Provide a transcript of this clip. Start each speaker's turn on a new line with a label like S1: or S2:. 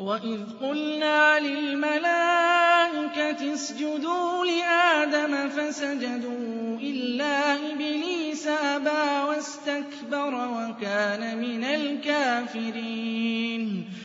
S1: وَإِذْ قُلْنَا لِلْمَلَائِكَةِ اسْجُدُوا لِآدَمَ فَسَجَدُوا إِلَّا إِبْلِيسَ أَبَىٰ وَاسْتَكْبَرَ وَكَانَ مِنَ الْكَافِرِينَ